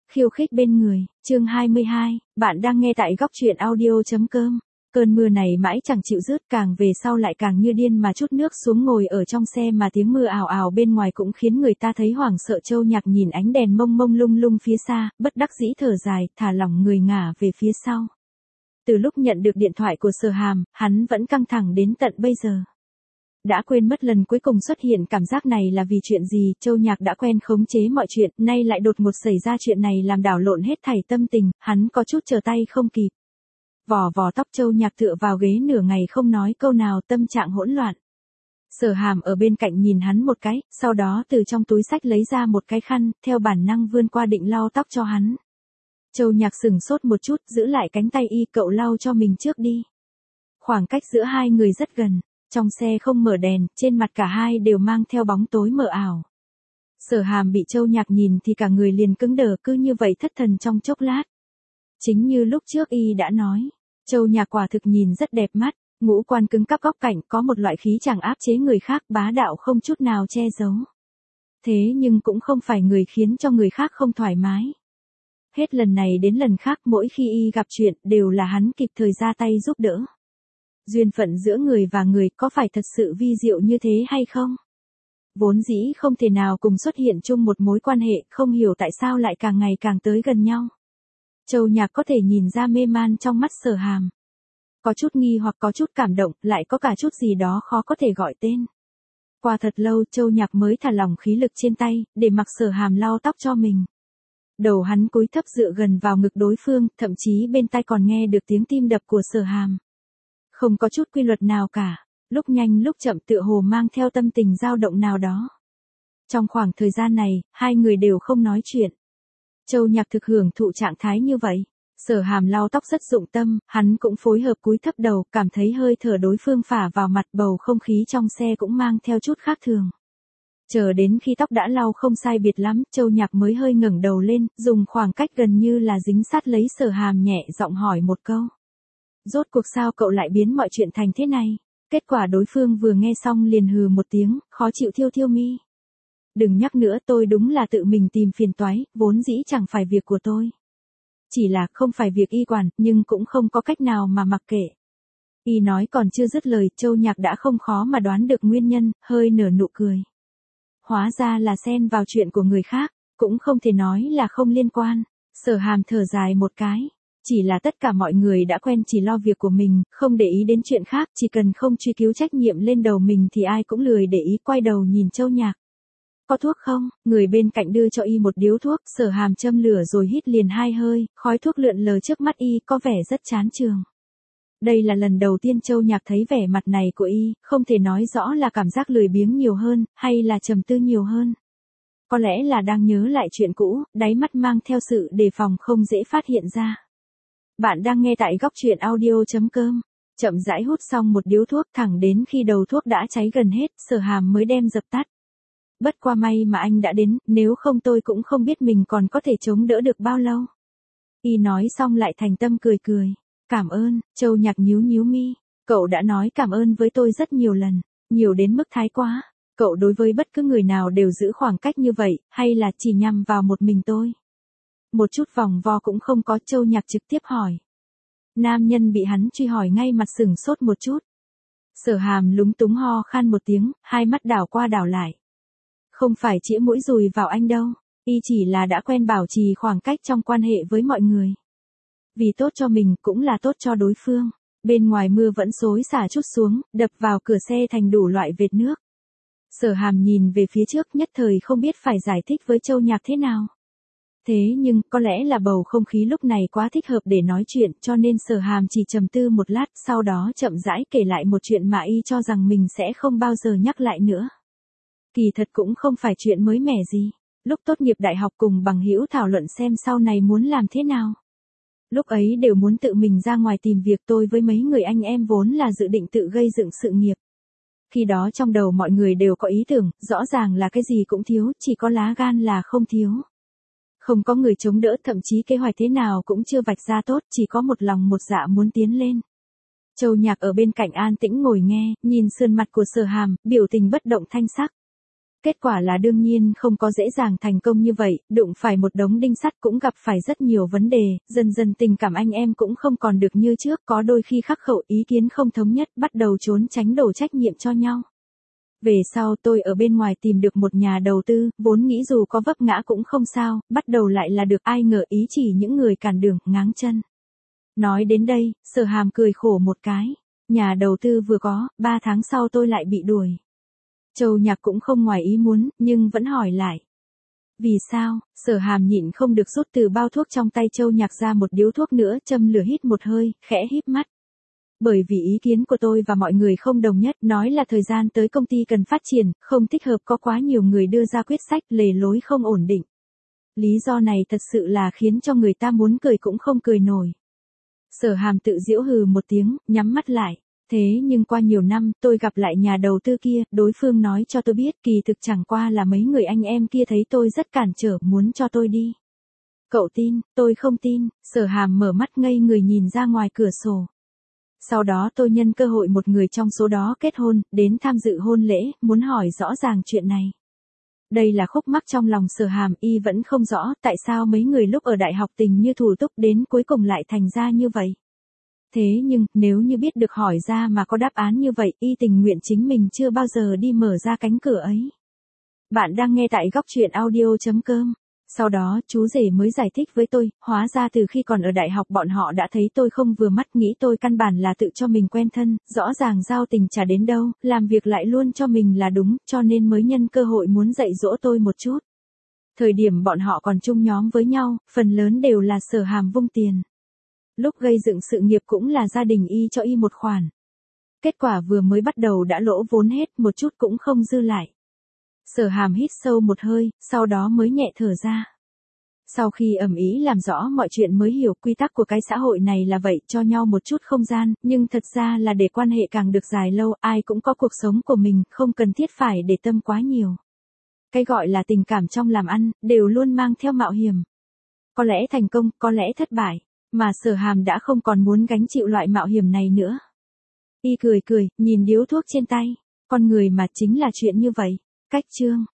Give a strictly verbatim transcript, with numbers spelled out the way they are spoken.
Khiêu khích bên người, chương hai mươi hai, bạn đang nghe tại góc truyện audio.com. Cơn mưa này mãi chẳng chịu dứt, càng về sau lại càng như điên mà chút nước xuống ngồi ở trong xe mà tiếng mưa ào ào bên ngoài cũng khiến người ta thấy hoảng sợ. Châu Nhạc nhìn ánh đèn mông mông lung lung phía xa, bất đắc dĩ thở dài, thả lỏng người ngả về phía sau. Từ lúc nhận được điện thoại của Sở Hàm, hắn vẫn căng thẳng đến tận bây giờ. Đã quên mất lần cuối cùng xuất hiện cảm giác này là vì chuyện gì. Châu Nhạc đã quen khống chế mọi chuyện, nay lại đột ngột xảy ra chuyện này làm đảo lộn hết thảy tâm tình, hắn có chút trở tay không kịp. Vò vò tóc Châu Nhạc tựa vào ghế nửa ngày không nói câu nào, tâm trạng hỗn loạn. Sở Hàm ở bên cạnh nhìn hắn một cái, sau đó từ trong túi xách lấy ra một cái khăn, theo bản năng vươn qua định lau tóc cho hắn. Châu Nhạc sửng sốt một chút, giữ lại cánh tay y, cậu lau cho mình trước đi. Khoảng cách giữa hai người rất gần. Trong xe không mở đèn, trên mặt cả hai đều mang theo bóng tối mờ ảo. Sở Hàm bị Châu Nhạc nhìn thì cả người liền cứng đờ, cứ như vậy thất thần trong chốc lát. Chính như lúc trước y đã nói, Châu Nhạc quả thực nhìn rất đẹp mắt, ngũ quan cứng cáp góc cạnh, có một loại khí chàng áp chế người khác, bá đạo không chút nào che giấu. Thế nhưng cũng không phải người khiến cho người khác không thoải mái. Hết lần này đến lần khác, mỗi khi y gặp chuyện đều là hắn kịp thời ra tay giúp đỡ. Duyên phận giữa người và người có phải thật sự vi diệu như thế hay không? Vốn dĩ không thể nào cùng xuất hiện chung một mối quan hệ, không hiểu tại sao lại càng ngày càng tới gần nhau. Châu Nhạc có thể nhìn ra mê man trong mắt Sở Hàm. Có chút nghi hoặc, có chút cảm động, lại có cả chút gì đó khó có thể gọi tên. Qua thật lâu Châu Nhạc mới thả lỏng khí lực trên tay, để mặc Sở Hàm lau tóc cho mình. Đầu hắn cúi thấp dựa gần vào ngực đối phương, thậm chí bên tai còn nghe được tiếng tim đập của Sở Hàm. Không có chút quy luật nào cả, lúc nhanh lúc chậm tựa hồ mang theo tâm tình dao động nào đó. Trong khoảng thời gian này, hai người đều không nói chuyện. Châu Nhạc thực hưởng thụ trạng thái như vậy. Sở Hàm lau tóc rất dụng tâm, hắn cũng phối hợp cúi thấp đầu, cảm thấy hơi thở đối phương phả vào mặt, bầu không khí trong xe cũng mang theo chút khác thường. Chờ đến khi tóc đã lau không sai biệt lắm, Châu Nhạc mới hơi ngẩng đầu lên, dùng khoảng cách gần như là dính sát lấy Sở Hàm, nhẹ giọng hỏi một câu. Rốt cuộc sao cậu lại biến mọi chuyện thành thế này? Kết quả đối phương vừa nghe xong liền hừ một tiếng, khó chịu thiêu thiêu mi. Đừng nhắc nữa, tôi đúng là tự mình tìm phiền toái, vốn dĩ chẳng phải việc của tôi. Chỉ là không phải việc y quản, nhưng cũng không có cách nào mà mặc kệ. Y nói còn chưa dứt lời, Châu Nhạc đã không khó mà đoán được nguyên nhân, hơi nở nụ cười. Hóa ra là xen vào chuyện của người khác, cũng không thể nói là không liên quan. Sở Hàm thở dài một cái. Chỉ là tất cả mọi người đã quen chỉ lo việc của mình, không để ý đến chuyện khác, chỉ cần không truy cứu trách nhiệm lên đầu mình thì ai cũng lười để ý. Quay đầu nhìn Châu Nhạc. Có thuốc không? Người bên cạnh đưa cho y một điếu thuốc, Sở Hàm châm lửa rồi hít liền hai hơi, khói thuốc lượn lờ trước mắt y, có vẻ rất chán chường. Đây là lần đầu tiên Châu Nhạc thấy vẻ mặt này của y, không thể nói rõ là cảm giác lười biếng nhiều hơn, hay là trầm tư nhiều hơn. Có lẽ là đang nhớ lại chuyện cũ, đáy mắt mang theo sự đề phòng không dễ phát hiện ra. Bạn đang nghe tại góc truyện audio.com. Chậm rãi hút xong một điếu thuốc, thẳng đến khi đầu thuốc đã cháy gần hết, Sở Hàm mới đem dập tắt. Bất qua may mà anh đã đến, nếu không tôi cũng không biết mình còn có thể chống đỡ được bao lâu. Y nói xong lại thành tâm cười cười. Cảm ơn. Châu Nhạc nhíu nhíu mi. Cậu đã nói cảm ơn với tôi rất nhiều lần, nhiều đến mức thái quá. Cậu đối với bất cứ người nào đều giữ khoảng cách như vậy, hay là chỉ nhằm vào một mình tôi? Một chút vòng vo cũng không có, Châu Nhạc trực tiếp hỏi. Nam nhân bị hắn truy hỏi ngay mặt sửng sốt một chút. Sở Hàm lúng túng ho khan một tiếng, hai mắt đảo qua đảo lại. Không phải chĩa mũi dùi vào anh đâu, y chỉ là đã quen bảo trì khoảng cách trong quan hệ với mọi người. Vì tốt cho mình cũng là tốt cho đối phương. Bên ngoài mưa vẫn xối xả chút xuống, đập vào cửa xe thành đủ loại vệt nước. Sở Hàm nhìn về phía trước, nhất thời không biết phải giải thích với Châu Nhạc thế nào. Thế nhưng, có lẽ là bầu không khí lúc này quá thích hợp để nói chuyện, cho nên Sở Hàm chỉ trầm tư một lát, sau đó chậm rãi kể lại một chuyện mà y cho rằng mình sẽ không bao giờ nhắc lại nữa. Kỳ thật cũng không phải chuyện mới mẻ gì. Lúc tốt nghiệp đại học cùng bằng hữu thảo luận xem sau này muốn làm thế nào. Lúc ấy đều muốn tự mình ra ngoài tìm việc, tôi với mấy người anh em vốn là dự định tự gây dựng sự nghiệp. Khi đó trong đầu mọi người đều có ý tưởng, rõ ràng là cái gì cũng thiếu, chỉ có lá gan là không thiếu. Không có người chống đỡ, thậm chí kế hoạch thế nào cũng chưa vạch ra tốt, chỉ có một lòng một dạ muốn tiến lên. Châu Nhạc ở bên cạnh an tĩnh ngồi nghe, nhìn sườn mặt của Sở Hàm, biểu tình bất động thanh sắc. Kết quả là đương nhiên không có dễ dàng thành công như vậy, đụng phải một đống đinh sắt cũng gặp phải rất nhiều vấn đề, dần dần tình cảm anh em cũng không còn được như trước, có đôi khi khắc khẩu ý kiến không thống nhất, bắt đầu trốn tránh đổ trách nhiệm cho nhau. Về sau tôi ở bên ngoài tìm được một nhà đầu tư, vốn nghĩ dù có vấp ngã cũng không sao, bắt đầu lại là được, ai ngờ ý chỉ những người cản đường, ngáng chân. Nói đến đây, Sở Hàm cười khổ một cái, nhà đầu tư vừa có, ba tháng sau tôi lại bị đuổi. Châu Nhạc cũng không ngoài ý muốn, nhưng vẫn hỏi lại. Vì sao? Sở Hàm nhịn không được rút từ bao thuốc trong tay Châu Nhạc ra một điếu thuốc nữa, châm lửa hít một hơi, khẽ híp mắt. Bởi vì ý kiến của tôi và mọi người không đồng nhất, nói là thời gian tới công ty cần phát triển, không thích hợp có quá nhiều người đưa ra quyết sách, lề lối không ổn định. Lý do này thật sự là khiến cho người ta muốn cười cũng không cười nổi. Sở Hàm tự giễu hừ một tiếng, nhắm mắt lại. Thế nhưng qua nhiều năm, tôi gặp lại nhà đầu tư kia, đối phương nói cho tôi biết kỳ thực chẳng qua là mấy người anh em kia thấy tôi rất cản trở, muốn cho tôi đi. Cậu tin? Tôi không tin. Sở Hàm mở mắt ngây người nhìn ra ngoài cửa sổ. Sau đó tôi nhân cơ hội một người trong số đó kết hôn, đến tham dự hôn lễ, muốn hỏi rõ ràng chuyện này. Đây là khúc mắc trong lòng Sở Hàm, y vẫn không rõ tại sao mấy người lúc ở đại học tình như thủ túc đến cuối cùng lại thành ra như vậy. Thế nhưng, nếu như biết được hỏi ra mà có đáp án như vậy, y tình nguyện chính mình chưa bao giờ đi mở ra cánh cửa ấy. Bạn đang nghe tại góc truyện audio chấm com. Sau đó, chú rể mới giải thích với tôi, hóa ra từ khi còn ở đại học bọn họ đã thấy tôi không vừa mắt, nghĩ tôi căn bản là tự cho mình quen thân, rõ ràng giao tình chả đến đâu, làm việc lại luôn cho mình là đúng, cho nên mới nhân cơ hội muốn dạy dỗ tôi một chút. Thời điểm bọn họ còn chung nhóm với nhau, phần lớn đều là Sở Hàm vung tiền. Lúc gây dựng sự nghiệp cũng là gia đình y cho y một khoản. Kết quả vừa mới bắt đầu đã lỗ vốn hết, một chút cũng không dư lại. Sở Hàm hít sâu một hơi, sau đó mới nhẹ thở ra. Sau khi ầm ĩ làm rõ mọi chuyện mới hiểu quy tắc của cái xã hội này là vậy, cho nhau một chút không gian, nhưng thật ra là để quan hệ càng được dài lâu, ai cũng có cuộc sống của mình, không cần thiết phải để tâm quá nhiều. Cái gọi là tình cảm trong làm ăn, đều luôn mang theo mạo hiểm. Có lẽ thành công, có lẽ thất bại, mà Sở Hàm đã không còn muốn gánh chịu loại mạo hiểm này nữa. Y cười cười, nhìn điếu thuốc trên tay, con người mà chính là chuyện như vậy. Cách chương